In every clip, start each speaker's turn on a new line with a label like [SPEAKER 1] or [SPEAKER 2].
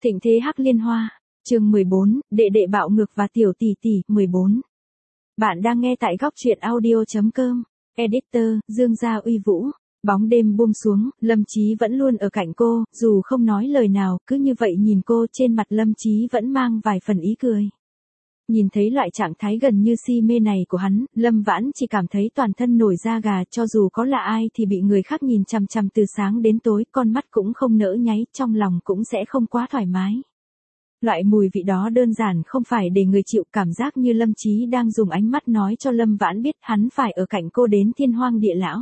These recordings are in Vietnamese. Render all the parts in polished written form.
[SPEAKER 1] Thịnh thế Hắc Liên Hoa, chương 14, đệ đệ bạo ngược và tiểu tỷ tỷ, 14. Bạn đang nghe tại góc truyện audio.com, editor, Dương Gia Uy Vũ. Bóng đêm buông xuống, Lâm Chí vẫn luôn ở cạnh cô, dù không nói lời nào, cứ như vậy nhìn cô, trên mặt Lâm Chí vẫn mang vài phần ý cười. Nhìn thấy loại trạng thái gần như si mê này của hắn, Lâm Vãn chỉ cảm thấy toàn thân nổi da gà, cho dù có là ai thì bị người khác nhìn chằm chằm từ sáng đến tối, con mắt cũng không nỡ nháy, trong lòng cũng sẽ không quá thoải mái. Loại mùi vị đó đơn giản không phải để người chịu, cảm giác như Lâm Chí đang dùng ánh mắt nói cho Lâm Vãn biết hắn phải ở cạnh cô đến thiên hoang địa lão.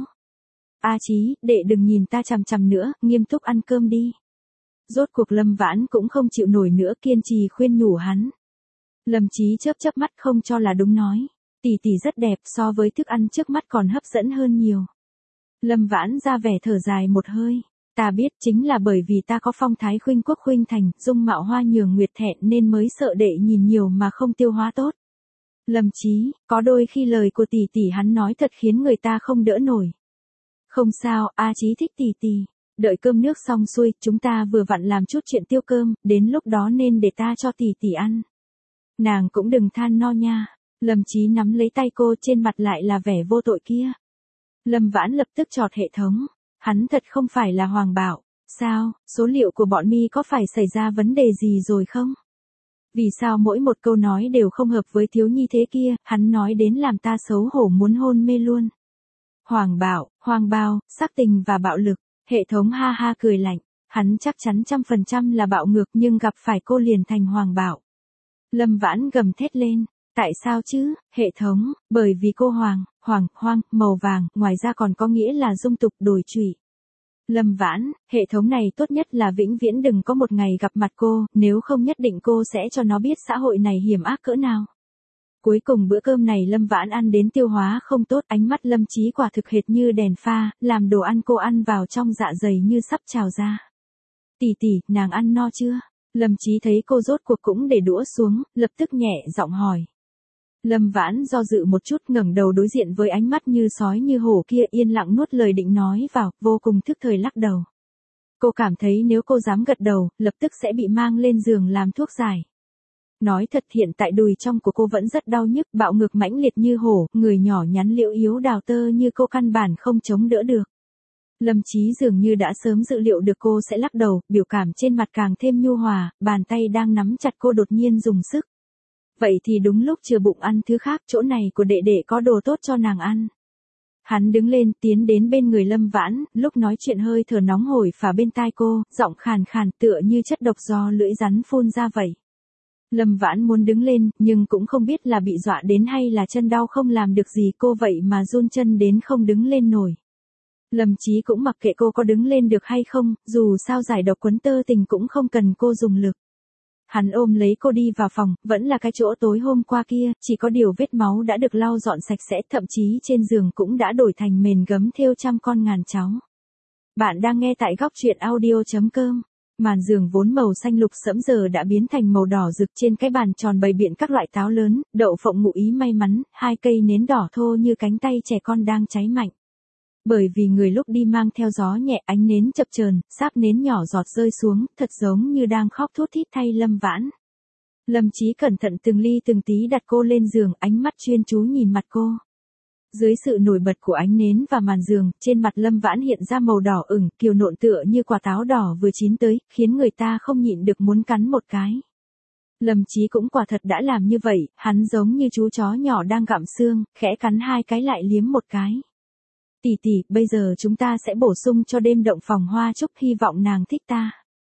[SPEAKER 1] A Chí, đệ đừng nhìn ta chằm chằm nữa, nghiêm túc ăn cơm đi. Rốt cuộc Lâm Vãn cũng không chịu nổi nữa, kiên trì khuyên nhủ hắn. Lâm Chí chớp chớp mắt không cho là đúng nói. Tỷ tỷ rất đẹp, so với thức ăn trước mắt còn hấp dẫn hơn nhiều. Lâm Vãn ra vẻ thở dài một hơi. Ta biết chính là bởi vì ta có phong thái khuynh quốc khuynh thành, dung mạo hoa nhường nguyệt thẹn nên mới sợ đệ nhìn nhiều mà không tiêu hóa tốt. Lâm Chí, có đôi khi lời của tỷ tỷ hắn nói thật khiến người ta không đỡ nổi. Không sao, A Chí thích tỷ tỷ. Đợi cơm nước xong xuôi, chúng ta vừa vặn làm chút chuyện tiêu cơm, đến lúc đó nên để ta cho tỷ tỷ ăn. Nàng cũng đừng than no nha. Lâm Chí nắm lấy tay cô, trên mặt lại là vẻ vô tội kia. Lâm Vãn lập tức chọt hệ thống. Hắn thật không phải là Hoàng Bảo. Sao, số liệu của bọn mi có phải xảy ra vấn đề gì rồi không? Vì sao mỗi một câu nói đều không hợp với thiếu nhi thế kia, hắn nói đến làm ta xấu hổ muốn hôn mê luôn. Hoàng Bảo, Hoàng Bao, sắc tình và bạo lực. Hệ thống ha ha cười lạnh. Hắn chắc chắn 100% là bạo ngược nhưng gặp phải cô liền thành Hoàng Bảo. Lâm Vãn gầm thét lên. Tại sao chứ, hệ thống, bởi vì cô hoang, màu vàng, ngoài ra còn có nghĩa là dung tục đổi trụy. Lâm Vãn, hệ thống này tốt nhất là vĩnh viễn đừng có một ngày gặp mặt cô, nếu không nhất định cô sẽ cho nó biết xã hội này hiểm ác cỡ nào. Cuối cùng bữa cơm này Lâm Vãn ăn đến tiêu hóa không tốt, ánh mắt Lâm Chí quả thực hệt như đèn pha, làm đồ ăn cô ăn vào trong dạ dày như sắp trào ra. Tỷ tỷ, nàng ăn no chưa? Lâm Chí thấy cô rốt cuộc cũng để đũa xuống, lập tức nhẹ giọng hỏi. Lâm Vãn do dự một chút, ngẩng đầu đối diện với ánh mắt như sói như hổ kia, yên lặng nuốt lời định nói vào, vô cùng thức thời lắc đầu. Cô cảm thấy nếu cô dám gật đầu, lập tức sẽ bị mang lên giường làm thuốc giải. Nói thật, hiện tại đùi trong của cô vẫn rất đau nhức, bạo ngược mãnh liệt như hổ, người nhỏ nhắn liễu yếu đào tơ như cô căn bản không chống đỡ được. Lâm Chí dường như đã sớm dự liệu được cô sẽ lắc đầu, biểu cảm trên mặt càng thêm nhu hòa, bàn tay đang nắm chặt cô đột nhiên dùng sức. Vậy thì đúng lúc chừa bụng ăn thứ khác, chỗ này của đệ đệ có đồ tốt cho nàng ăn. Hắn đứng lên, tiến đến bên người Lâm Vãn, lúc nói chuyện hơi thở nóng hổi phả bên tai cô, giọng khàn khàn tựa như chất độc do lưỡi rắn phun ra vậy. Lâm Vãn muốn đứng lên, nhưng cũng không biết là bị dọa đến hay là chân đau không làm được gì cô vậy mà run chân đến không đứng lên nổi. Lâm Chí cũng mặc kệ cô có đứng lên được hay không, dù sao giải độc quấn tơ tình cũng không cần cô dùng lực. Hắn ôm lấy cô đi vào phòng, vẫn là cái chỗ tối hôm qua kia, chỉ có điều vết máu đã được lau dọn sạch sẽ, thậm chí trên giường cũng đã đổi thành mền gấm thêu trăm con ngàn cháu. Bạn đang nghe tại góc truyện audio.com. Màn giường vốn màu xanh lục sẫm giờ đã biến thành màu đỏ rực, trên cái bàn tròn bày biện các loại táo lớn, đậu phộng ngụ ý may mắn, 2 cây nến đỏ thô như cánh tay trẻ con đang cháy mạnh. Bởi vì người lúc đi mang theo gió nhẹ, ánh nến chập chờn, sáp nến nhỏ giọt rơi xuống, thật giống như đang khóc thút thít thay Lâm Vãn. Lâm Chí cẩn thận từng ly từng tí đặt cô lên giường, ánh mắt chuyên chú nhìn mặt cô. Dưới sự nổi bật của ánh nến và màn giường, trên mặt Lâm Vãn hiện ra màu đỏ ửng, kiều nộn tựa như quả táo đỏ vừa chín tới, khiến người ta không nhịn được muốn cắn một cái. Lâm Chí cũng quả thật đã làm như vậy, hắn giống như chú chó nhỏ đang gặm xương, khẽ cắn 2 cái lại liếm một cái. Tỷ tỷ, bây giờ chúng ta sẽ bổ sung cho đêm động phòng hoa chúc, hy vọng nàng thích ta.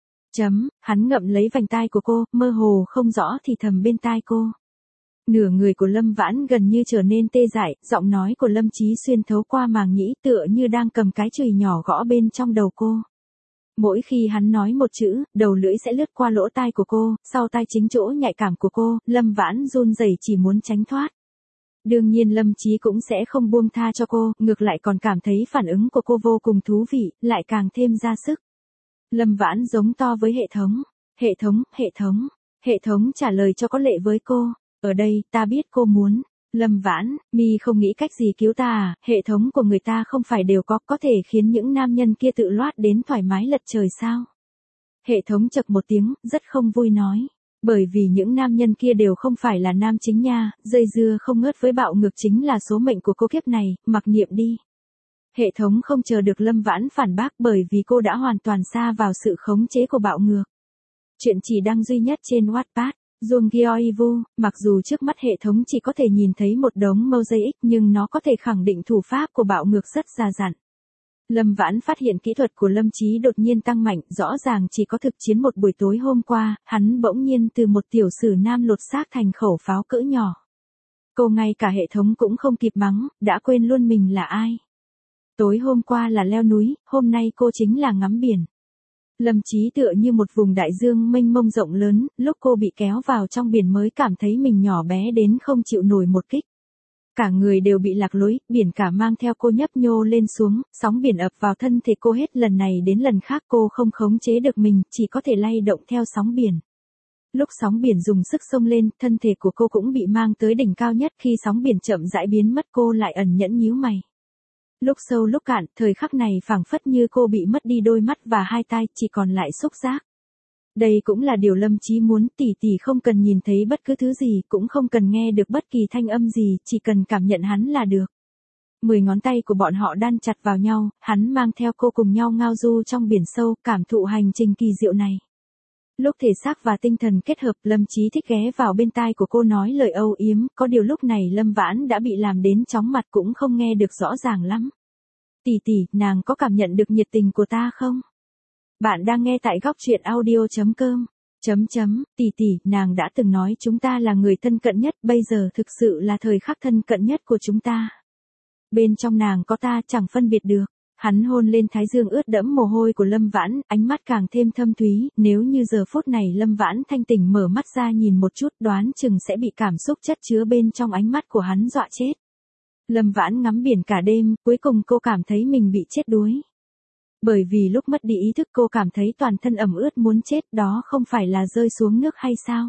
[SPEAKER 1] Hắn ngậm lấy vành tai của cô, mơ hồ không rõ thì thầm bên tai cô. Nửa người của Lâm Vãn gần như trở nên tê dại, giọng nói của Lâm Chí xuyên thấu qua màng nhĩ tựa như đang cầm cái chùy nhỏ gõ bên trong đầu cô. Mỗi khi hắn nói một chữ, đầu lưỡi sẽ lướt qua lỗ tai của cô, sau tai chính chỗ nhạy cảm của cô, Lâm Vãn run rẩy chỉ muốn tránh thoát. Đương nhiên Lâm Chí cũng sẽ không buông tha cho cô, ngược lại còn cảm thấy phản ứng của cô vô cùng thú vị, lại càng thêm ra sức. Lâm Vãn giống to với hệ thống trả lời cho có lệ với cô. Ở đây, ta biết cô muốn. Lâm Vãn, mi không nghĩ cách gì cứu ta à, hệ thống của người ta không phải đều có thể khiến những nam nhân kia tự loát đến thoải mái lật trời sao? Hệ thống chậc một tiếng, rất không vui nói. Bởi vì những nam nhân kia đều không phải là nam chính nha, dây dưa không ngớt với bạo ngược chính là số mệnh của cô kiếp này, mặc niệm đi. Hệ thống không chờ được Lâm Vãn phản bác bởi vì cô đã hoàn toàn sa vào sự khống chế của bạo ngược. Chuyện chỉ đăng duy nhất trên Wattpad. Jung Gyeoivu, mặc dù trước mắt hệ thống chỉ có thể nhìn thấy một đống mosaic nhưng nó có thể khẳng định thủ pháp của bạo ngược rất già dặn. Lâm Vãn phát hiện kỹ thuật của Lâm Chí đột nhiên tăng mạnh, rõ ràng chỉ có thực chiến một buổi tối hôm qua, hắn bỗng nhiên từ một tiểu sử nam lột xác thành khẩu pháo cỡ nhỏ. Cô ngay cả hệ thống cũng không kịp mắng, đã quên luôn mình là ai. Tối hôm qua là leo núi, hôm nay cô chính là ngắm biển. Lâm Chí tựa như một vùng đại dương mênh mông rộng lớn, lúc cô bị kéo vào trong biển mới cảm thấy mình nhỏ bé đến không chịu nổi một kích. Cả người đều bị lạc lối, biển cả mang theo cô nhấp nhô lên xuống, sóng biển ập vào thân thể cô hết lần này đến lần khác cô không khống chế được mình, chỉ có thể lay động theo sóng biển. Lúc sóng biển dùng sức xông lên, thân thể của cô cũng bị mang tới đỉnh cao nhất, khi sóng biển chậm rãi biến mất cô lại ẩn nhẫn nhíu mày. Lúc sâu lúc cạn, thời khắc này phảng phất như cô bị mất đi đôi mắt và hai tai, chỉ còn lại xúc giác. Đây cũng là điều Lâm Chí muốn, tỷ tỷ không cần nhìn thấy bất cứ thứ gì, cũng không cần nghe được bất kỳ thanh âm gì, chỉ cần cảm nhận hắn là được. 10 ngón tay của bọn họ đan chặt vào nhau, hắn mang theo cô cùng nhau ngao du trong biển sâu, cảm thụ hành trình kỳ diệu này. Lúc thể xác và tinh thần kết hợp, Lâm Chí thích ghé vào bên tai của cô nói lời âu yếm, có điều lúc này Lâm Vãn đã bị làm đến chóng mặt cũng không nghe được rõ ràng lắm. Tỷ tỷ, nàng có cảm nhận được nhiệt tình của ta không? Bạn đang nghe tại góc truyện audio.com. Tỷ tỷ, nàng đã từng nói chúng ta là người thân cận nhất, bây giờ thực sự là thời khắc thân cận nhất của chúng ta. Bên trong nàng có ta chẳng phân biệt được. Hắn hôn lên thái dương ướt đẫm mồ hôi của Lâm Vãn, ánh mắt càng thêm thâm thúy, nếu như giờ phút này Lâm Vãn thanh tỉnh mở mắt ra nhìn một chút đoán chừng sẽ bị cảm xúc chất chứa bên trong ánh mắt của hắn dọa chết. Lâm Vãn ngắm biển cả đêm, cuối cùng cô cảm thấy mình bị chết đuối. Bởi vì lúc mất đi ý thức cô cảm thấy toàn thân ẩm ướt muốn chết, đó không phải là rơi xuống nước hay sao?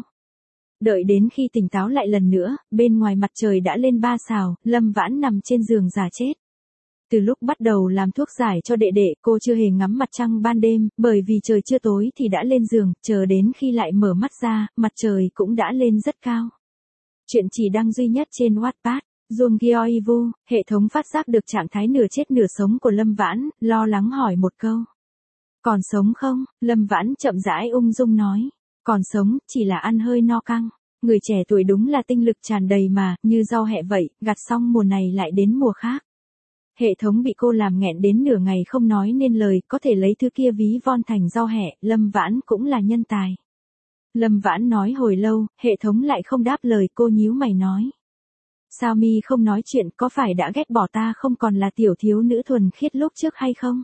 [SPEAKER 1] Đợi đến khi tỉnh táo lại lần nữa, bên ngoài mặt trời đã lên 3 sào, Lâm Vãn nằm trên giường giả chết. Từ lúc bắt đầu làm thuốc giải cho đệ đệ, cô chưa hề ngắm mặt trăng ban đêm, bởi vì trời chưa tối thì đã lên giường, chờ đến khi lại mở mắt ra, mặt trời cũng đã lên rất cao. Chuyện chỉ đăng duy nhất trên Wattpad. Jung Gyeoivu, hệ thống phát giác được trạng thái nửa chết nửa sống của Lâm Vãn, lo lắng hỏi một câu. Còn sống không? Lâm Vãn chậm rãi ung dung nói. Còn sống, chỉ là ăn hơi no căng. Người trẻ tuổi đúng là tinh lực tràn đầy mà, như rau hẹ vậy, gặt xong mùa này lại đến mùa khác. Hệ thống bị cô làm nghẹn đến nửa ngày không nói nên lời, có thể lấy thứ kia ví von thành rau hẹ, Lâm Vãn cũng là nhân tài. Lâm Vãn nói hồi lâu, hệ thống lại không đáp lời, cô nhíu mày nói. Sao mi không nói chuyện, có phải đã ghét bỏ ta không còn là tiểu thiếu nữ thuần khiết lúc trước hay không?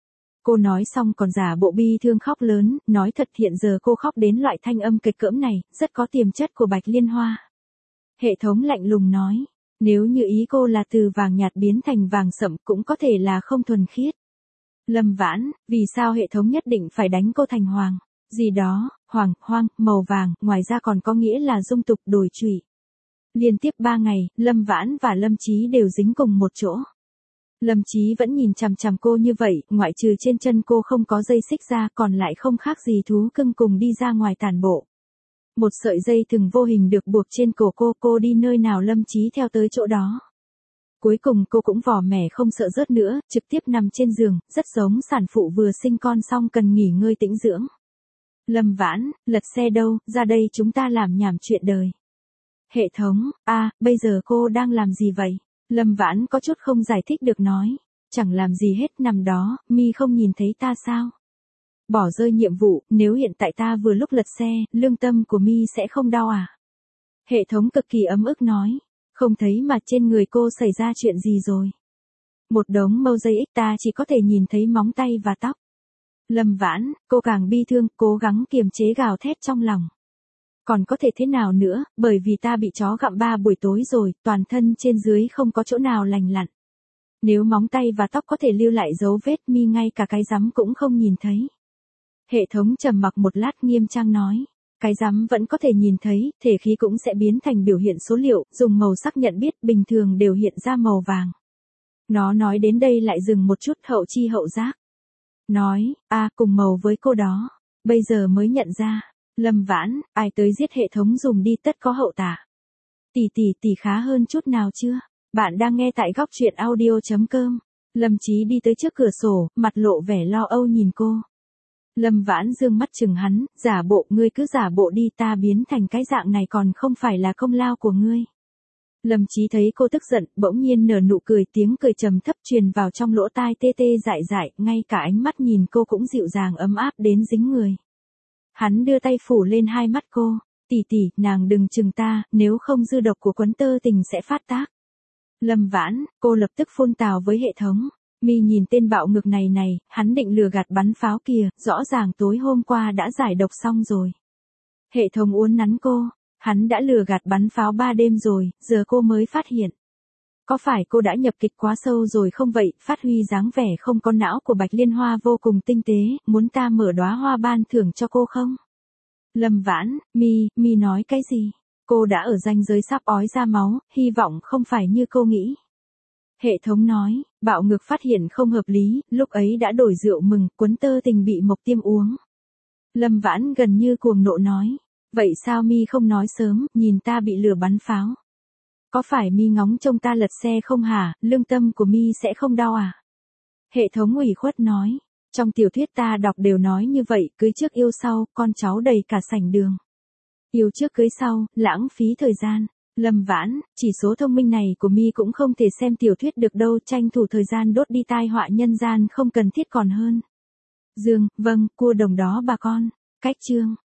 [SPEAKER 1] Cô nói xong còn giả bộ bi thương khóc lớn, nói thật hiện giờ cô khóc đến loại thanh âm kịch cỡm này, rất có tiềm chất của Bạch Liên Hoa. Hệ thống lạnh lùng nói, nếu như ý cô là từ vàng nhạt biến thành vàng sậm cũng có thể là không thuần khiết. Lâm Vãn, vì sao hệ thống nhất định phải đánh cô thành hoàng? Gì đó, hoàng, hoang, màu vàng, ngoài ra còn có nghĩa là dung tục đổi trụy. Liên tiếp 3 ngày, Lâm Vãn và Lâm Chí đều dính cùng một chỗ. Lâm Chí vẫn nhìn chằm chằm cô như vậy, ngoại trừ trên chân cô không có dây xích ra còn lại không khác gì thú cưng cùng đi ra ngoài tản bộ. Một sợi dây thừng vô hình được buộc trên cổ cô đi nơi nào Lâm Chí theo tới chỗ đó. Cuối cùng cô cũng vỏ mẻ không sợ rớt nữa, trực tiếp nằm trên giường, rất giống sản phụ vừa sinh con xong cần nghỉ ngơi tĩnh dưỡng. Lâm Vãn, lật xe đâu, ra đây chúng ta làm nhảm chuyện đời. Hệ thống, bây giờ cô đang làm gì vậy? Lâm Vãn có chút không giải thích được nói. Chẳng làm gì hết, nằm đó, mi không nhìn thấy ta sao? Bỏ rơi nhiệm vụ, nếu hiện tại ta vừa lúc lật xe, lương tâm của mi sẽ không đau à? Hệ thống cực kỳ ấm ức nói. Không thấy mà trên người cô xảy ra chuyện gì rồi? Một đống mosaic ta chỉ có thể nhìn thấy móng tay và tóc. Lâm Vãn, cô càng bi thương, cố gắng kiềm chế gào thét trong lòng. Còn có thể thế nào nữa, bởi vì ta bị chó gặm 3 buổi tối rồi, toàn thân trên dưới không có chỗ nào lành lặn. Nếu móng tay và tóc có thể lưu lại dấu vết mi ngay cả cái rắm cũng không nhìn thấy. Hệ thống trầm mặc một lát nghiêm trang nói. Cái rắm vẫn có thể nhìn thấy, thể khí cũng sẽ biến thành biểu hiện số liệu, dùng màu sắc nhận biết bình thường đều hiện ra màu vàng. Nó nói đến đây lại dừng một chút hậu chi hậu giác. Nói, cùng màu với cô đó. bây giờ mới nhận ra. Lâm Vãn, ai tới giết hệ thống dùng đi tất có hậu tạ. Tỷ khá hơn chút nào chưa? Bạn đang nghe tại góc truyện audio.com. Lâm Chí đi tới trước cửa sổ, mặt lộ vẻ lo âu nhìn cô. Lâm Vãn dương mắt chừng hắn, giả bộ, ngươi cứ giả bộ đi, ta biến thành cái dạng này còn không phải là công lao của ngươi. Lâm Chí thấy cô tức giận, bỗng nhiên nở nụ cười, tiếng cười trầm thấp truyền vào trong lỗ tai tê tê dại dại, ngay cả ánh mắt nhìn cô cũng dịu dàng ấm áp đến dính người. Hắn đưa tay phủ lên hai mắt cô, tỷ, nàng đừng chừng ta, nếu không dư độc của Quấn Tơ Tình sẽ phát tác. Lâm Vãn, cô lập tức phun tào với hệ thống. Mi nhìn tên bạo ngược này, hắn định lừa gạt bắn pháo kìa, rõ ràng tối hôm qua đã giải độc xong rồi. Hệ thống uốn nắn cô, hắn đã lừa gạt bắn pháo 3 đêm rồi, giờ cô mới phát hiện. Có phải cô đã nhập kịch quá sâu rồi không vậy, phát huy dáng vẻ không có não của Bạch Liên Hoa vô cùng tinh tế, muốn ta mở đóa hoa ban thưởng cho cô không? Lâm Vãn, Mi nói cái gì? Cô đã ở ranh giới sắp ói ra máu, hy vọng không phải như cô nghĩ. Hệ thống nói, bạo ngược phát hiện không hợp lý, lúc ấy đã đổi rượu mừng, Quấn Tơ Tình bị Mộc Tiêm uống. Lâm Vãn gần như cuồng nộ nói, vậy sao Mi không nói sớm, nhìn ta bị lừa bắn pháo. Có phải Mi ngóng trông ta lật xe không hả, lương tâm của Mi sẽ không đau à? Hệ thống ủy khuất nói, trong tiểu thuyết ta đọc đều nói như vậy, cưới trước yêu sau, con cháu đầy cả sảnh đường. Yêu trước cưới sau, lãng phí thời gian. Lâm Vãn, chỉ số thông minh này của Mi cũng không thể xem tiểu thuyết được đâu, tranh thủ thời gian đốt đi tai họa nhân gian không cần thiết còn hơn. Dương, vâng, cua đồng đó bà con. Cách chương.